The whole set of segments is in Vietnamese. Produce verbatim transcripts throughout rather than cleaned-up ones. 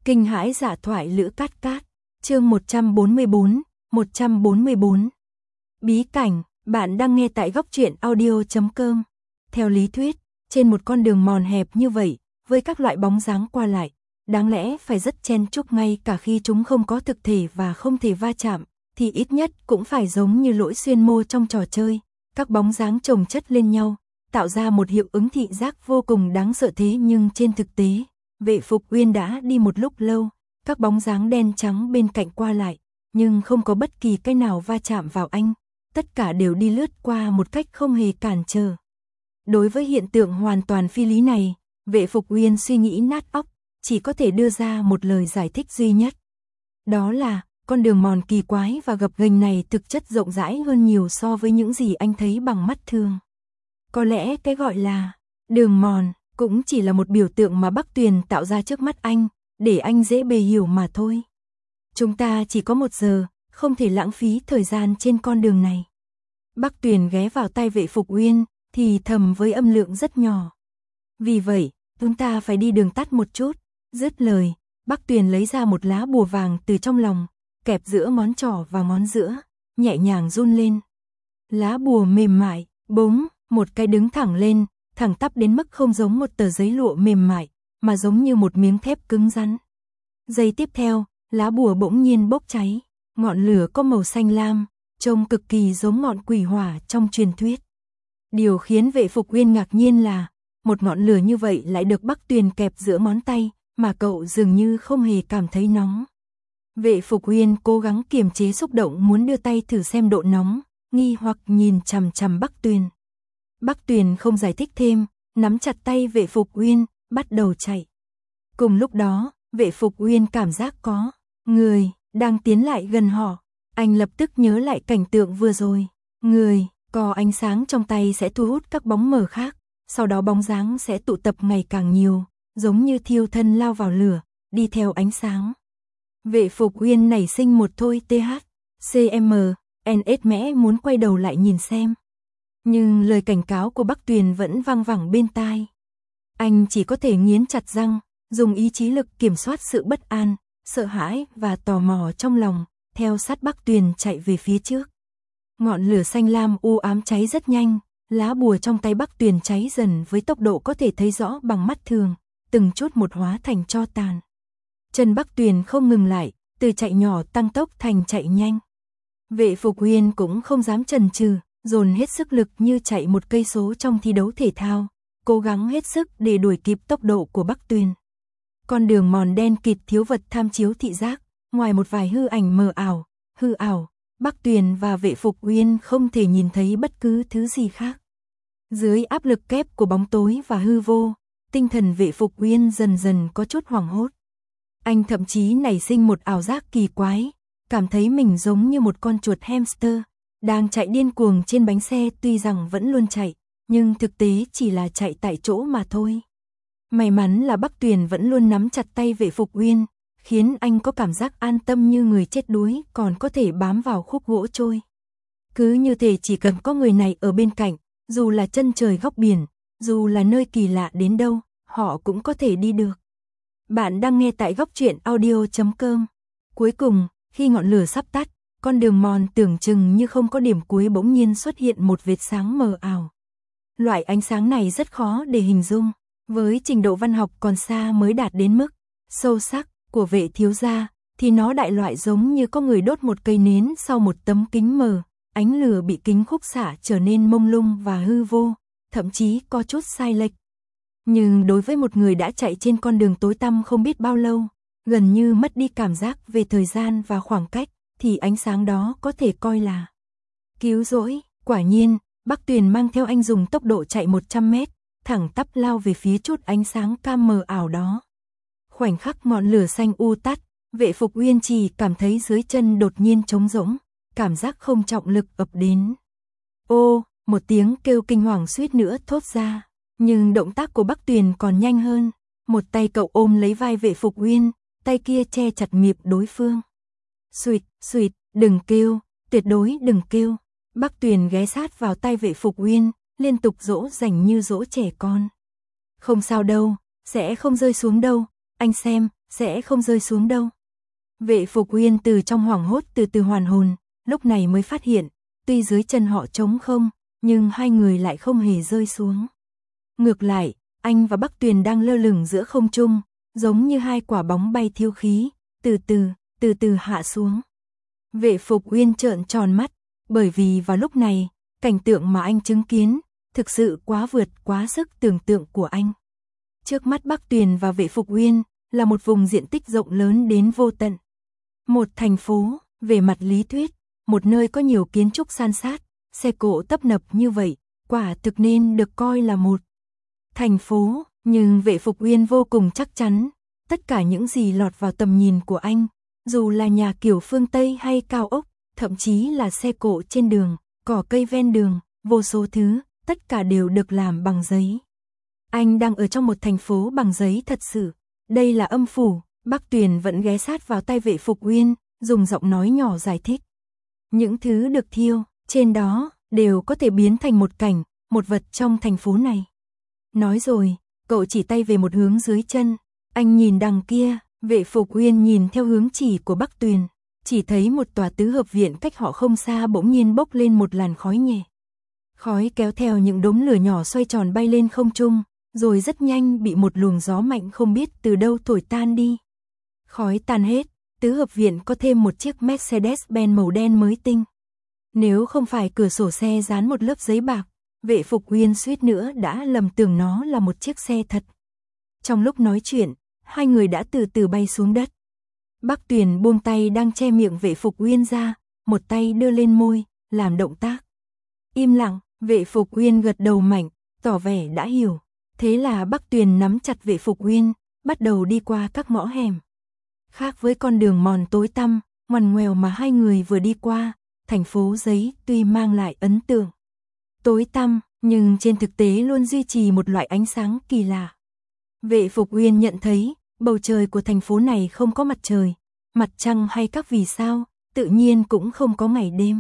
Kinh hãi dạ thoại Lữ Cát Cát, chương một trăm bốn mươi bốn, một trăm bốn mươi bốn. Bí cảnh, bạn đang nghe tại góc truyện audio chấm com. Theo lý thuyết, trên một con đường mòn hẹp như vậy, với các loại bóng dáng qua lại, đáng lẽ phải rất chen chúc ngay cả khi chúng không có thực thể và không thể va chạm, thì ít nhất cũng phải giống như lỗi xuyên mô trong trò chơi, các bóng dáng chồng chất lên nhau, tạo ra một hiệu ứng thị giác vô cùng đáng sợ. Thế nhưng trên thực tế, Vệ Phục Uyên đã đi một lúc lâu, các bóng dáng đen trắng bên cạnh qua lại, nhưng không có bất kỳ cái nào va chạm vào anh, tất cả đều đi lướt qua một cách không hề cản trở. Đối với hiện tượng hoàn toàn phi lý này, Vệ Phục Uyên suy nghĩ nát óc, chỉ có thể đưa ra một lời giải thích duy nhất. Đó là, con đường mòn kỳ quái và gập ghềnh này thực chất rộng rãi hơn nhiều so với những gì anh thấy bằng mắt thường. Có lẽ cái gọi là đường mòn cũng chỉ là một biểu tượng mà Bắc Tuyền tạo ra trước mắt anh, để anh dễ bề hiểu mà thôi. Chúng ta chỉ có một giờ, không thể lãng phí thời gian trên con đường này. Bắc Tuyền ghé vào tai Vệ Phục Uyên, thì thầm với âm lượng rất nhỏ. Vì vậy, chúng ta phải đi đường tắt một chút. Dứt lời, Bắc Tuyền lấy ra một lá bùa vàng từ trong lòng, kẹp giữa ngón trỏ và ngón giữa, nhẹ nhàng run lên. Lá bùa mềm mại, búng, một cái đứng thẳng lên, thẳng tắp đến mức không giống một tờ giấy lụa mềm mại, mà giống như một miếng thép cứng rắn. Giây tiếp theo, lá bùa bỗng nhiên bốc cháy, ngọn lửa có màu xanh lam, trông cực kỳ giống ngọn quỷ hỏa trong truyền thuyết. Điều khiến Vệ Phục Uyên ngạc nhiên là, một ngọn lửa như vậy lại được Bắc Tuyền kẹp giữa ngón tay, mà cậu dường như không hề cảm thấy nóng. Vệ Phục Uyên cố gắng kiềm chế xúc động muốn đưa tay thử xem độ nóng, nghi hoặc nhìn chằm chằm Bắc Tuyền. Bắc Tuyền không giải thích thêm, nắm chặt tay Vệ Phục Uyên, bắt đầu chạy. Cùng lúc đó, Vệ Phục Uyên cảm giác có người đang tiến lại gần họ. Anh lập tức nhớ lại cảnh tượng vừa rồi. Người có ánh sáng trong tay sẽ thu hút các bóng mờ khác, sau đó bóng dáng sẽ tụ tập ngày càng nhiều, giống như thiêu thân lao vào lửa, đi theo ánh sáng. Vệ Phục Uyên nảy sinh một thôi th, cm, ns mẽ muốn quay đầu lại nhìn xem. Nhưng lời cảnh cáo của Bắc Tuyền vẫn vang vẳng bên tai. Anh chỉ có thể nghiến chặt răng, dùng ý chí lực kiểm soát sự bất an, sợ hãi và tò mò trong lòng, theo sát Bắc Tuyền chạy về phía trước. Ngọn lửa xanh lam u ám cháy rất nhanh, lá bùa trong tay Bắc Tuyền cháy dần với tốc độ có thể thấy rõ bằng mắt thường, từng chút một hóa thành tro tàn. Chân Bắc Tuyền không ngừng lại, từ chạy nhỏ tăng tốc thành chạy nhanh. Vệ Phục Uyên cũng không dám chần chừ, dồn hết sức lực như chạy một cây số trong thi đấu thể thao, cố gắng hết sức để đuổi kịp tốc độ của Bắc Tuyền. Con đường mòn đen kịt thiếu vật tham chiếu thị giác, ngoài một vài hư ảnh mờ ảo, hư ảo, Bắc Tuyền và Vệ Phục Uyên không thể nhìn thấy bất cứ thứ gì khác. Dưới áp lực kép của bóng tối và hư vô, tinh thần Vệ Phục Uyên dần dần có chút hoảng hốt. Anh thậm chí nảy sinh một ảo giác kỳ quái, cảm thấy mình giống như một con chuột hamster, đang chạy điên cuồng trên bánh xe, tuy rằng vẫn luôn chạy, nhưng thực tế chỉ là chạy tại chỗ mà thôi. May mắn là Bắc Tuyền vẫn luôn nắm chặt tay Vệ Phục Uyên, khiến anh có cảm giác an tâm như người chết đuối còn có thể bám vào khúc gỗ trôi. Cứ như thể chỉ cần có người này ở bên cạnh, dù là chân trời góc biển, dù là nơi kỳ lạ đến đâu, họ cũng có thể đi được. Bạn đang nghe tại góc truyện audio chấm com. Cuối cùng, khi ngọn lửa sắp tắt, con đường mòn tưởng chừng như không có điểm cuối bỗng nhiên xuất hiện một vệt sáng mờ ảo. Loại ánh sáng này rất khó để hình dung, với trình độ văn học còn xa mới đạt đến mức sâu sắc của Vệ thiếu gia, thì nó đại loại giống như có người đốt một cây nến sau một tấm kính mờ, ánh lửa bị kính khúc xạ trở nên mông lung và hư vô, thậm chí có chút sai lệch. Nhưng đối với một người đã chạy trên con đường tối tăm không biết bao lâu, gần như mất đi cảm giác về thời gian và khoảng cách, thì ánh sáng đó có thể coi là cứu rỗi. Quả nhiên, Bắc Tuyền mang theo anh dùng tốc độ chạy một trăm mét, thẳng tắp lao về phía chút ánh sáng cam mờ ảo đó. Khoảnh khắc ngọn lửa xanh u tắt, Vệ Phục Uyên chỉ cảm thấy dưới chân đột nhiên trống rỗng, cảm giác không trọng lực ập đến. Ô, một tiếng kêu kinh hoàng suýt nữa thốt ra, nhưng động tác của Bắc Tuyền còn nhanh hơn, một tay cậu ôm lấy vai Vệ Phục Uyên, tay kia che chặt miệng đối phương. Suýt, suýt, đừng kêu, tuyệt đối đừng kêu. Bắc Tuyền ghé sát vào tai Vệ Phục Uyên, liên tục dỗ dành như dỗ trẻ con. Không sao đâu, sẽ không rơi xuống đâu, anh xem, sẽ không rơi xuống đâu. Vệ Phục Uyên từ trong hoảng hốt từ từ hoàn hồn, lúc này mới phát hiện, tuy dưới chân họ trống không, nhưng hai người lại không hề rơi xuống. Ngược lại, anh và Bắc Tuyền đang lơ lửng giữa không trung, giống như hai quả bóng bay thiêu khí, từ từ, từ từ hạ xuống. Vệ Phục Uyên trợn tròn mắt, bởi vì vào lúc này, cảnh tượng mà anh chứng kiến, thực sự quá vượt quá sức tưởng tượng của anh. Trước mắt Bắc Tuyền và Vệ Phục Uyên, là một vùng diện tích rộng lớn đến vô tận. Một thành phố, về mặt lý thuyết, một nơi có nhiều kiến trúc san sát, xe cộ tấp nập như vậy, quả thực nên được coi là một thành phố, nhưng Vệ Phục Uyên vô cùng chắc chắn, tất cả những gì lọt vào tầm nhìn của anh, dù là nhà kiểu phương Tây hay cao ốc, thậm chí là xe cộ trên đường, cỏ cây ven đường, vô số thứ, tất cả đều được làm bằng giấy. Anh đang ở trong một thành phố bằng giấy thật sự. Đây là âm phủ. Bắc Tuyền vẫn ghé sát vào tay Vệ Phục Uyên, dùng giọng nói nhỏ giải thích. Những thứ được thiêu trên đó đều có thể biến thành một cảnh, một vật trong thành phố này. Nói rồi, cậu chỉ tay về một hướng dưới chân. Anh nhìn đằng kia, Vệ Phục Uyên nhìn theo hướng chỉ của Bắc Tuyền, chỉ thấy một tòa tứ hợp viện cách họ không xa bỗng nhiên bốc lên một làn khói nhẹ. Khói kéo theo những đốm lửa nhỏ xoay tròn bay lên không trung, rồi rất nhanh bị một luồng gió mạnh không biết từ đâu thổi tan đi. Khói tan hết, tứ hợp viện có thêm một chiếc Mercedes-Benz màu đen mới tinh. Nếu không phải cửa sổ xe dán một lớp giấy bạc, Vệ Phục Uyên suýt nữa đã lầm tưởng nó là một chiếc xe thật. Trong lúc nói chuyện, hai người đã từ từ bay xuống đất. Bắc Tuyền buông tay đang che miệng Vệ Phục Uyên ra, một tay đưa lên môi, làm động tác. Im lặng, Vệ Phục Uyên gật đầu mạnh, tỏ vẻ đã hiểu. Thế là Bắc Tuyền nắm chặt Vệ Phục Uyên, bắt đầu đi qua các ngõ hẻm. Khác với con đường mòn tối tăm, ngoằn ngoèo mà hai người vừa đi qua, thành phố giấy tuy mang lại ấn tượng tối tăm, nhưng trên thực tế luôn duy trì một loại ánh sáng kỳ lạ. Vệ Phục Uyên nhận thấy, bầu trời của thành phố này không có mặt trời, mặt trăng hay các vì sao, tự nhiên cũng không có ngày đêm.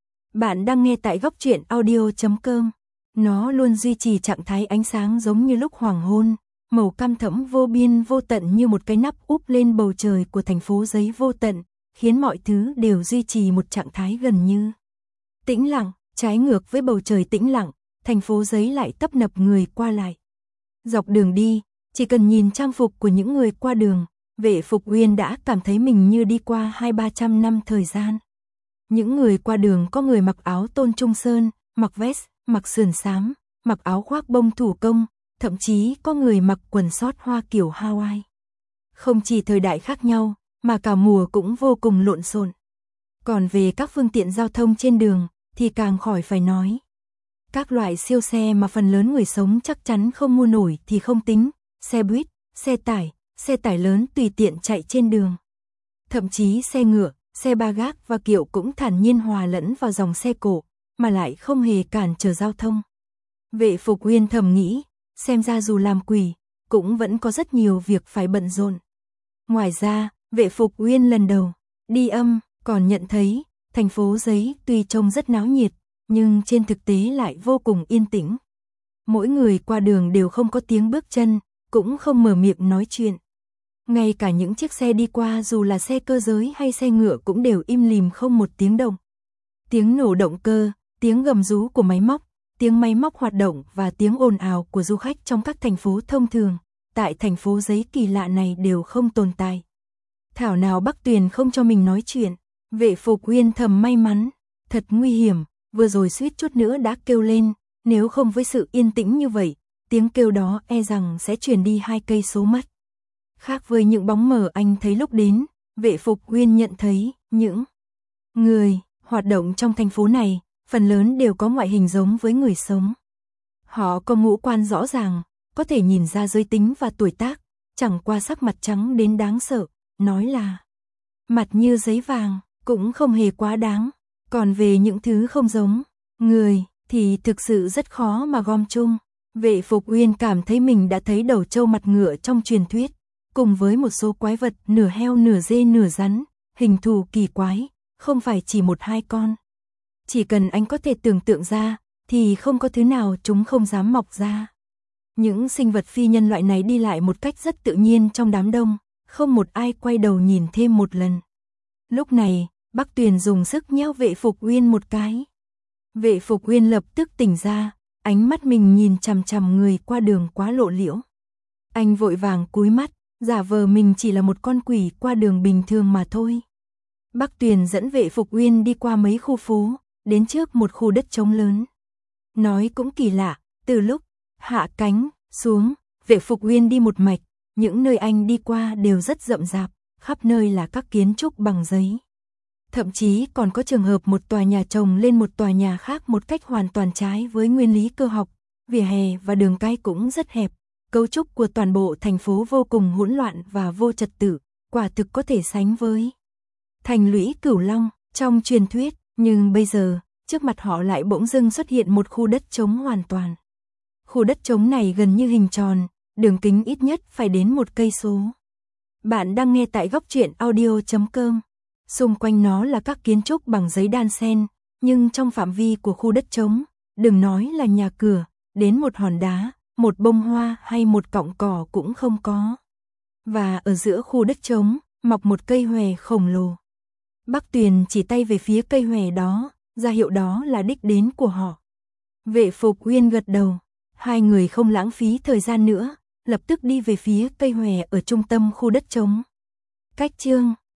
Bạn đang nghe tại góc truyện audio chấm com. Nó luôn duy trì trạng thái ánh sáng giống như lúc hoàng hôn, màu cam thẫm vô biên vô tận như một cái nắp úp lên bầu trời của thành phố giấy vô tận, khiến mọi thứ đều duy trì một trạng thái gần như tĩnh lặng. Trái ngược với bầu trời tĩnh lặng, thành phố giấy lại tấp nập người qua lại. Dọc đường đi, chỉ cần nhìn trang phục của những người qua đường, Vệ Phục Uyên đã cảm thấy mình như đi qua hai ba trăm năm thời gian. Những người qua đường có người mặc áo tôn trung sơn, mặc vest, mặc sườn xám, mặc áo khoác bông thủ công, thậm chí có người mặc quần sót hoa kiểu Hawaii. Không chỉ thời đại khác nhau, mà cả mùa cũng vô cùng lộn xộn. Còn về các phương tiện giao thông trên đường, thì càng khỏi phải nói. Các loại siêu xe mà phần lớn người sống chắc chắn không mua nổi thì không tính, xe buýt, xe tải, xe tải lớn tùy tiện chạy trên đường. Thậm chí xe ngựa, xe ba gác và kiệu cũng thản nhiên hòa lẫn vào dòng xe cộ, mà lại không hề cản trở giao thông. Vệ Phục Uyên thầm nghĩ, xem ra dù làm quỷ, cũng vẫn có rất nhiều việc phải bận rộn. Ngoài ra, Vệ Phục Uyên lần đầu đi âm, còn nhận thấy, thành phố giấy tuy trông rất náo nhiệt, nhưng trên thực tế lại vô cùng yên tĩnh. Mỗi người qua đường đều không có tiếng bước chân, cũng không mở miệng nói chuyện. Ngay cả những chiếc xe đi qua dù là xe cơ giới hay xe ngựa cũng đều im lìm không một tiếng động. Tiếng nổ động cơ, tiếng gầm rú của máy móc, tiếng máy móc hoạt động và tiếng ồn ào của du khách trong các thành phố thông thường, tại thành phố giấy kỳ lạ này đều không tồn tại. Thảo nào Bắc Tuyền không cho mình nói chuyện. Vệ Phục Uyên thầm may mắn, thật nguy hiểm, vừa rồi suýt chút nữa đã kêu lên, nếu không với sự yên tĩnh như vậy, tiếng kêu đó e rằng sẽ truyền đi hai cây số mất. Khác với những bóng mờ anh thấy lúc đến, Vệ Phục Uyên nhận thấy, những người hoạt động trong thành phố này, phần lớn đều có ngoại hình giống với người sống. Họ có ngũ quan rõ ràng, có thể nhìn ra giới tính và tuổi tác, chẳng qua sắc mặt trắng đến đáng sợ, nói là mặt như giấy vàng, cũng không hề quá đáng. Còn về những thứ không giống người thì thực sự rất khó mà gom chung. Vệ Phục Uyên cảm thấy mình đã thấy đầu trâu mặt ngựa trong truyền thuyết, cùng với một số quái vật nửa heo nửa dê nửa rắn, hình thù kỳ quái, không phải chỉ một hai con. Chỉ cần anh có thể tưởng tượng ra, thì không có thứ nào chúng không dám mọc ra. Những sinh vật phi nhân loại này đi lại một cách rất tự nhiên trong đám đông, không một ai quay đầu nhìn thêm một lần. Lúc này, Bắc Tuyền dùng sức nhéo Vệ Phục Uyên một cái. Vệ Phục Uyên lập tức tỉnh ra, ánh mắt mình nhìn chằm chằm người qua đường quá lộ liễu. Anh vội vàng cúi mắt, giả vờ mình chỉ là một con quỷ qua đường bình thường mà thôi. Bắc Tuyền dẫn Vệ Phục Uyên đi qua mấy khu phố, đến trước một khu đất trống lớn. Nói cũng kỳ lạ, từ lúc hạ cánh xuống, Vệ Phục Uyên đi một mạch, những nơi anh đi qua đều rất rậm rạp, khắp nơi là các kiến trúc bằng giấy. Thậm chí còn có trường hợp một tòa nhà chồng lên một tòa nhà khác một cách hoàn toàn trái với nguyên lý cơ học, vỉa hè và đường cái cũng rất hẹp, cấu trúc của toàn bộ thành phố vô cùng hỗn loạn và vô trật tự, quả thực có thể sánh với thành lũy Cửu Long trong truyền thuyết, nhưng bây giờ, trước mặt họ lại bỗng dưng xuất hiện một khu đất trống hoàn toàn. Khu đất trống này gần như hình tròn, đường kính ít nhất phải đến một cây số. Bạn đang nghe tại góc truyện audio chấm com. Xung quanh nó là các kiến trúc bằng giấy đan xen, nhưng trong phạm vi của khu đất trống, đừng nói là nhà cửa, đến một hòn đá, một bông hoa hay một cọng cỏ cũng không có. Và ở giữa khu đất trống, mọc một cây hòe khổng lồ. Bắc Tuyền chỉ tay về phía cây hòe đó, ra hiệu đó là đích đến của họ. Vệ Phục Uyên gật đầu, hai người không lãng phí thời gian nữa, lập tức đi về phía cây hòe ở trung tâm khu đất trống. Cách chương